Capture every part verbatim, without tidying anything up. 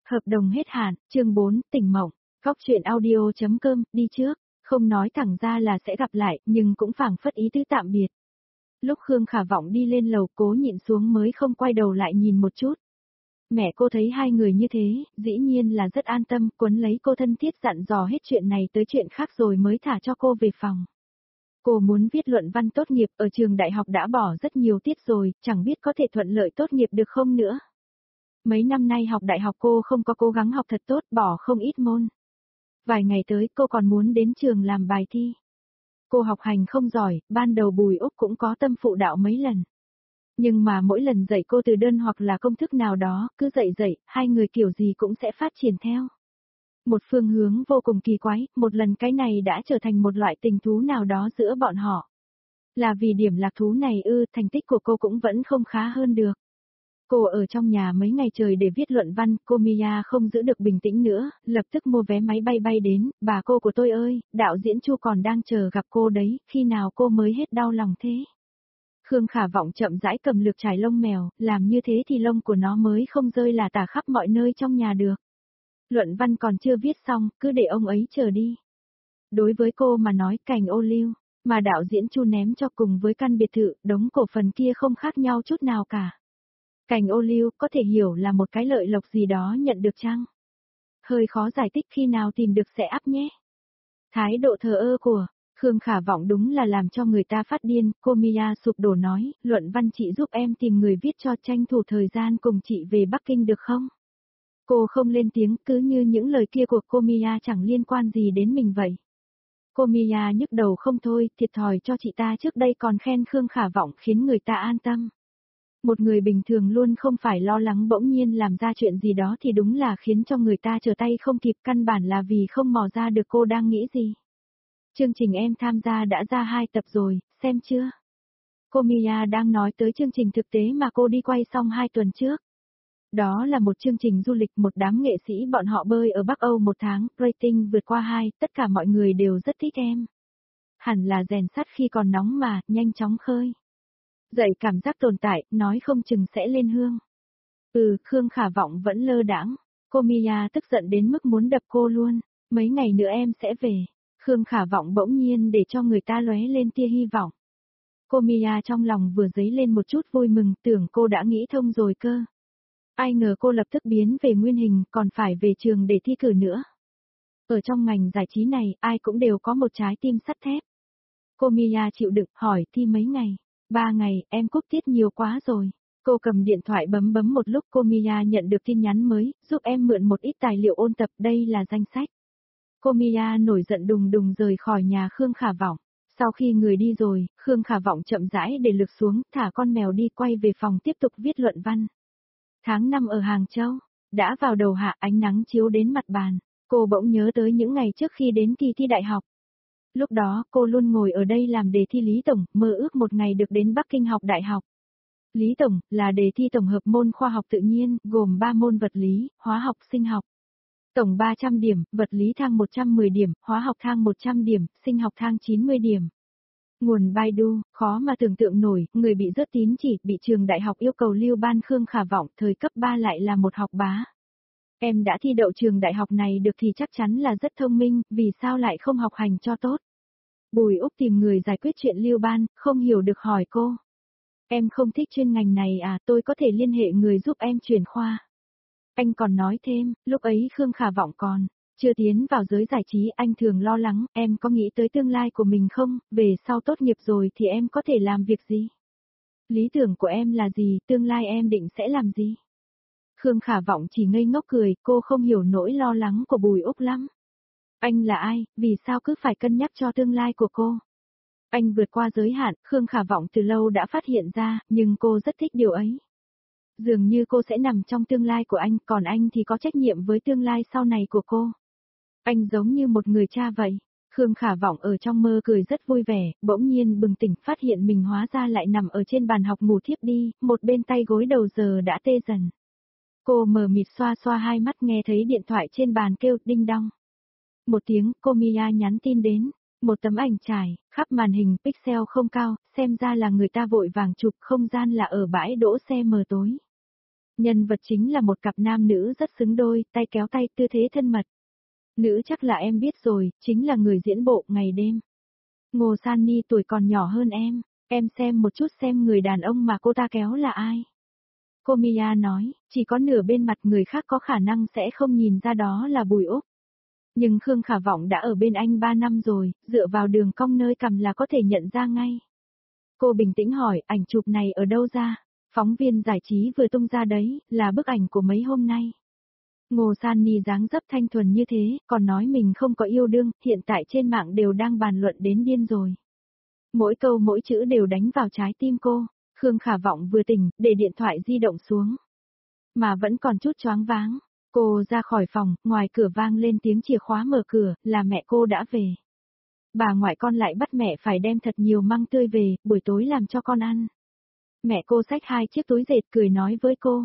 Hợp đồng hết hạn, chương bốn, tỉnh mộng, góc chuyện audio.com, đi trước, không nói thẳng ra là sẽ gặp lại, nhưng cũng phảng phất ý tứ tạm biệt. Lúc Khương Khả Vọng đi lên lầu cố nhịn xuống mới không quay đầu lại nhìn một chút. Mẹ cô thấy hai người như thế, dĩ nhiên là rất an tâm, quấn lấy cô thân thiết dặn dò hết chuyện này tới chuyện khác rồi mới thả cho cô về phòng. Cô muốn viết luận văn tốt nghiệp, ở trường đại học đã bỏ rất nhiều tiết rồi, chẳng biết có thể thuận lợi tốt nghiệp được không nữa. Mấy năm nay học đại học cô không có cố gắng học thật tốt, bỏ không ít môn. Vài ngày tới cô còn muốn đến trường làm bài thi. Cô học hành không giỏi, ban đầu Bùi Úc cũng có tâm phụ đạo mấy lần. Nhưng mà mỗi lần dạy cô từ đơn hoặc là công thức nào đó, cứ dạy dạy, hai người kiểu gì cũng sẽ phát triển theo. Một phương hướng vô cùng kỳ quái, một lần cái này đã trở thành một loại tình thú nào đó giữa bọn họ. Là vì điểm lạc thú này ư, thành tích của cô cũng vẫn không khá hơn được. Cô ở trong nhà mấy ngày trời để viết luận văn, cô Mia không giữ được bình tĩnh nữa, lập tức mua vé máy bay bay đến, bà cô của tôi ơi, đạo diễn Chu còn đang chờ gặp cô đấy, khi nào cô mới hết đau lòng thế? Khương Khả Vọng chậm rãi cầm lược chải lông mèo, làm như thế thì lông của nó mới không rơi là tả khắp mọi nơi trong nhà được. Luận văn còn chưa viết xong, cứ để ông ấy chờ đi. Đối với cô mà nói cành ô liu, mà đạo diễn Chu ném cho cùng với căn biệt thự, đống cổ phần kia không khác nhau chút nào cả. Cành ô liu có thể hiểu là một cái lợi lộc gì đó nhận được chăng? Hơi khó giải thích, khi nào tìm được sẽ áp nhé. Thái độ thờ ơ của Khương Khả Vọng đúng là làm cho người ta phát điên, cô Mia sụp đổ nói, luận văn chị giúp em tìm người viết cho, tranh thủ thời gian cùng chị về Bắc Kinh được không? Cô không lên tiếng, cứ như những lời kia của cô Mia chẳng liên quan gì đến mình vậy. Cô Mia nhức đầu không thôi, thiệt thòi cho chị ta trước đây còn khen Khương Khả Vọng khiến người ta an tâm. Một người bình thường luôn không phải lo lắng bỗng nhiên làm ra chuyện gì đó thì đúng là khiến cho người ta trở tay không kịp, căn bản là vì không mò ra được cô đang nghĩ gì. Chương trình em tham gia đã ra hai tập rồi, xem chưa? Cô Mia đang nói tới chương trình thực tế mà cô đi quay xong hai tuần trước. Đó là một chương trình du lịch, một đám nghệ sĩ bọn họ bơi ở Bắc Âu một tháng, rating vượt qua hai, tất cả mọi người đều rất thích em. Hẳn là rèn sắt khi còn nóng mà, nhanh chóng khơi. Dậy cảm giác tồn tại, nói không chừng sẽ lên hương. Ừ, Khương Khả Vọng vẫn lơ đãng. Cô Mia tức giận đến mức muốn đập cô luôn. Mấy ngày nữa em sẽ về. Khương Khả Vọng bỗng nhiên để cho người ta lóe lên tia hy vọng. Cô Mia trong lòng vừa dấy lên một chút vui mừng, tưởng cô đã nghĩ thông rồi cơ. Ai ngờ cô lập tức biến về nguyên hình, còn phải về trường để thi cử nữa. Ở trong ngành giải trí này, ai cũng đều có một trái tim sắt thép. Cô Mia chịu đựng, hỏi thi mấy ngày. Ba ngày, em cúp tiết nhiều quá rồi. Cô cầm điện thoại bấm bấm một lúc, cô Mia nhận được tin nhắn mới, giúp em mượn một ít tài liệu ôn tập, đây là danh sách. Cô Mia nổi giận đùng đùng rời khỏi nhà Khương Khả Vọng. Sau khi người đi rồi, Khương Khả Vọng chậm rãi để lực xuống, thả con mèo đi, quay về phòng tiếp tục viết luận văn. Tháng năm ở Hàng Châu, đã vào đầu hạ, ánh nắng chiếu đến mặt bàn. Cô bỗng nhớ tới những ngày trước khi đến kỳ thi đại học. Lúc đó, cô luôn ngồi ở đây làm đề thi Lý Tổng, mơ ước một ngày được đến Bắc Kinh học đại học. Lý Tổng, là đề thi tổng hợp môn khoa học tự nhiên, gồm ba môn vật lý, hóa học, sinh học. Tổng ba trăm điểm, vật lý thang một trăm mười điểm, hóa học thang một trăm điểm, sinh học thang chín mươi điểm. Nguồn Baidu, khó mà tưởng tượng nổi, người bị rớt tín chỉ, bị trường đại học yêu cầu lưu ban. Khương Khả Vọng, thời cấp ba lại là một học bá. Em đã thi đậu trường đại học này được thì chắc chắn là rất thông minh, vì sao lại không học hành cho tốt? Bùi Úc tìm người giải quyết chuyện lưu ban, không hiểu được hỏi cô. Em không thích chuyên ngành này à, tôi có thể liên hệ người giúp em chuyển khoa. Anh còn nói thêm, lúc ấy Khương Khả Vọng còn chưa tiến vào giới giải trí, anh thường lo lắng, em có nghĩ tới tương lai của mình không, về sau tốt nghiệp rồi thì em có thể làm việc gì? Lý tưởng của em là gì, tương lai em định sẽ làm gì? Khương Khả Vọng chỉ ngây ngốc cười, cô không hiểu nỗi lo lắng của Bùi Úc lắm. Anh là ai, vì sao cứ phải cân nhắc cho tương lai của cô? Anh vượt qua giới hạn, Khương Khả Vọng từ lâu đã phát hiện ra, nhưng cô rất thích điều ấy. Dường như cô sẽ nằm trong tương lai của anh, còn anh thì có trách nhiệm với tương lai sau này của cô. Anh giống như một người cha vậy. Khương Khả Vọng ở trong mơ cười rất vui vẻ, bỗng nhiên bừng tỉnh phát hiện mình hóa ra lại nằm ở trên bàn học ngủ thiếp đi, một bên tay gối đầu giờ đã tê dần. Cô mờ mịt xoa xoa hai mắt, nghe thấy điện thoại trên bàn kêu đinh đong. Một tiếng, cô Mia nhắn tin đến. Một tấm ảnh trải, khắp màn hình, pixel không cao, xem ra là người ta vội vàng chụp, không gian là ở bãi đỗ xe mờ tối. Nhân vật chính là một cặp nam nữ rất xứng đôi, tay kéo tay, tư thế thân mật. Nữ chắc là em biết rồi, chính là người diễn bộ ngày đêm. Ngô San Ni tuổi còn nhỏ hơn em, em xem một chút xem người đàn ông mà cô ta kéo là ai. Cô Mia nói, chỉ có nửa bên mặt người khác có khả năng sẽ không nhìn ra đó là Bùi Úc. Nhưng Khương Khả Vọng đã ở bên anh ba năm rồi, dựa vào đường cong nơi cằm là có thể nhận ra ngay. Cô bình tĩnh hỏi, ảnh chụp này ở đâu ra? Phóng viên giải trí vừa tung ra đấy, là bức ảnh của mấy hôm nay. Ngô San Ni dáng dấp thanh thuần như thế, còn nói mình không có yêu đương, hiện tại trên mạng đều đang bàn luận đến điên rồi. Mỗi câu mỗi chữ đều đánh vào trái tim cô. Khương Khả Vọng vừa tỉnh, để điện thoại di động xuống. Mà vẫn còn chút choáng váng. Cô ra khỏi phòng, ngoài cửa vang lên tiếng chìa khóa mở cửa, là mẹ cô đã về. Bà ngoại con lại bắt mẹ phải đem thật nhiều măng tươi về, buổi tối làm cho con ăn. Mẹ cô xách hai chiếc túi dệt cười nói với cô.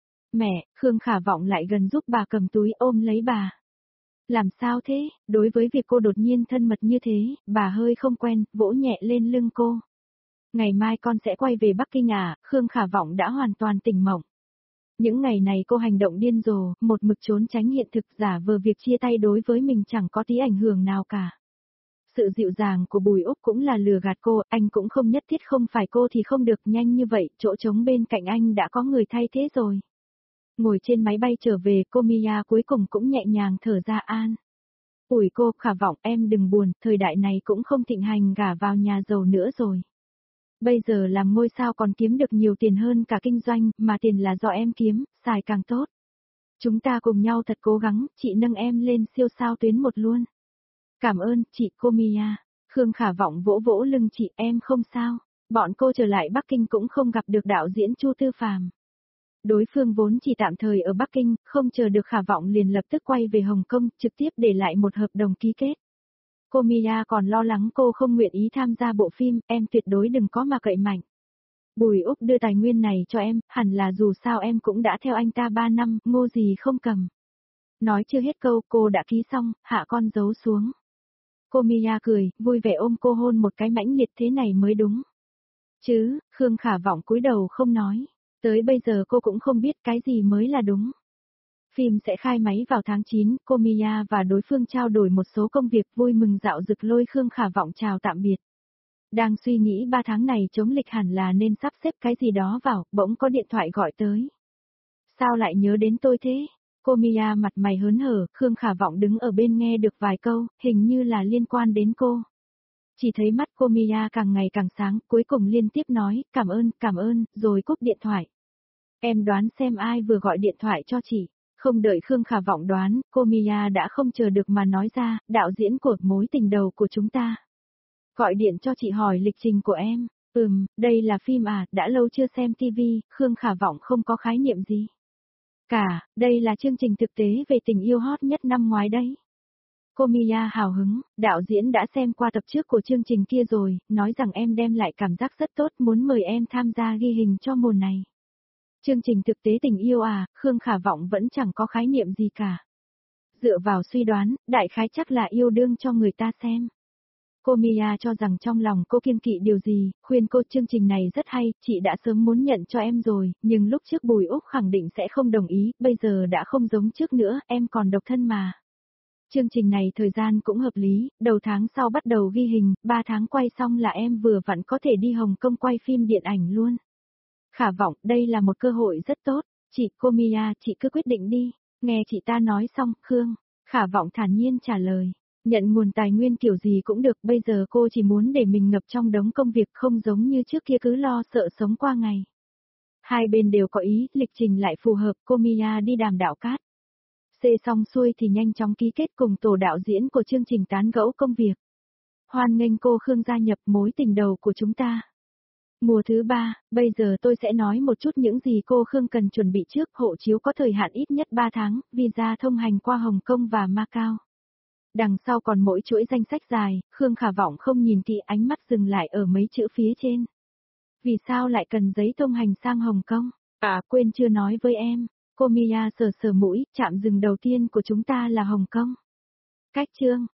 Mẹ, Khương Khả Vọng lại gần giúp bà cầm túi ôm lấy bà. Làm sao thế, đối với việc cô đột nhiên thân mật như thế, bà hơi không quen, vỗ nhẹ lên lưng cô. Ngày mai con sẽ quay về Bắc Kinh à, Khương Khả Vọng đã hoàn toàn tỉnh mộng. Những ngày này cô hành động điên rồ, một mực trốn tránh hiện thực giả vờ việc chia tay đối với mình chẳng có tí ảnh hưởng nào cả. Sự dịu dàng của Bùi Úc cũng là lừa gạt cô, anh cũng không nhất thiết không phải cô thì không được nhanh như vậy, chỗ trống bên cạnh anh đã có người thay thế rồi. Ngồi trên máy bay trở về, cô Mia cuối cùng cũng nhẹ nhàng thở ra an. Ủi cô, Khả Vọng em đừng buồn, thời đại này cũng không thịnh hành gả vào nhà giàu nữa rồi. Bây giờ làm ngôi sao còn kiếm được nhiều tiền hơn cả kinh doanh, mà tiền là do em kiếm, xài càng tốt. Chúng ta cùng nhau thật cố gắng, chị nâng em lên siêu sao tuyến một luôn. Cảm ơn, chị cô Mia. Khương Khả Vọng vỗ vỗ lưng chị, em không sao. Bọn cô trở lại Bắc Kinh cũng không gặp được đạo diễn Chu Tư Phàm. Đối phương vốn chỉ tạm thời ở Bắc Kinh, không chờ được Khả Vọng liền lập tức quay về Hồng Kông, trực tiếp để lại một hợp đồng ký kết. Cô Mia còn lo lắng cô không nguyện ý tham gia bộ phim, em tuyệt đối đừng có mà cậy mạnh. Bùi Úc đưa tài nguyên này cho em, hẳn là dù sao em cũng đã theo anh ta ba năm, ngô gì không cầm. Nói chưa hết câu, cô đã ký xong, hạ con dấu xuống. Cô Mia cười, vui vẻ ôm cô hôn một cái mãnh liệt thế này mới đúng. Chứ, Khương Khả Vọng cúi đầu không nói, tới bây giờ cô cũng không biết cái gì mới là đúng. Phim sẽ khai máy vào tháng chín, cô Mia và đối phương trao đổi một số công việc vui mừng dạo dực lôi Khương Khả Vọng chào tạm biệt. Đang suy nghĩ ba tháng này chống lịch hẳn là nên sắp xếp cái gì đó vào, bỗng có điện thoại gọi tới. Sao lại nhớ đến tôi thế? Cô Mia mặt mày hớn hở, Khương Khả Vọng đứng ở bên nghe được vài câu, hình như là liên quan đến cô. Chỉ thấy mắt cô Mia càng ngày càng sáng, cuối cùng liên tiếp nói, cảm ơn, cảm ơn, rồi cúp điện thoại. Em đoán xem ai vừa gọi điện thoại cho chị. Không đợi Khương Khả Vọng đoán, cô Mia đã không chờ được mà nói ra, đạo diễn của mối tình đầu của chúng ta. Gọi điện cho chị hỏi lịch trình của em. Ừm, đây là phim à, đã lâu chưa xem ti vi, Khương Khả Vọng không có khái niệm gì. Cả, đây là chương trình thực tế về tình yêu hot nhất năm ngoái đấy. Cô Mia hào hứng, đạo diễn đã xem qua tập trước của chương trình kia rồi, nói rằng em đem lại cảm giác rất tốt, muốn mời em tham gia ghi hình cho mùa này. Chương trình thực tế tình yêu à, Khương Khả Vọng vẫn chẳng có khái niệm gì cả. Dựa vào suy đoán, đại khái chắc là yêu đương cho người ta xem. Cô Mia cho rằng trong lòng cô kiêng kỵ điều gì, khuyên cô chương trình này rất hay, chị đã sớm muốn nhận cho em rồi, nhưng lúc trước Bùi Úc khẳng định sẽ không đồng ý, bây giờ đã không giống trước nữa, em còn độc thân mà. Chương trình này thời gian cũng hợp lý, đầu tháng sau bắt đầu ghi hình, ba tháng quay xong là em vừa vặn có thể đi Hồng Kông quay phim điện ảnh luôn. Khả Vọng, đây là một cơ hội rất tốt, chị cô Mia, chị cứ quyết định đi, nghe chị ta nói xong, Khương, Khả Vọng thản nhiên trả lời, nhận nguồn tài nguyên kiểu gì cũng được, bây giờ cô chỉ muốn để mình ngập trong đống công việc không giống như trước kia cứ lo sợ sống qua ngày. Hai bên đều có ý, lịch trình lại phù hợp, cô Mia đi đàm đạo cát. Xê xong xuôi thì nhanh chóng ký kết cùng tổ đạo diễn của chương trình tán gẫu công việc. Hoan nghênh cô Khương gia nhập mối tình đầu của chúng ta. Mùa thứ ba, bây giờ tôi sẽ nói một chút những gì cô Khương cần chuẩn bị trước, hộ chiếu có thời hạn ít nhất ba tháng, visa thông hành qua Hồng Kông và Macau. Đằng sau còn mỗi chuỗi danh sách dài, Khương Khả Vọng không nhìn kỹ, ánh mắt dừng lại ở mấy chữ phía trên. Vì sao lại cần giấy thông hành sang Hồng Kông? À, quên chưa nói với em. Cô Mia sờ sờ mũi, chạm dừng đầu tiên của chúng ta là Hồng Kông. Cách chương,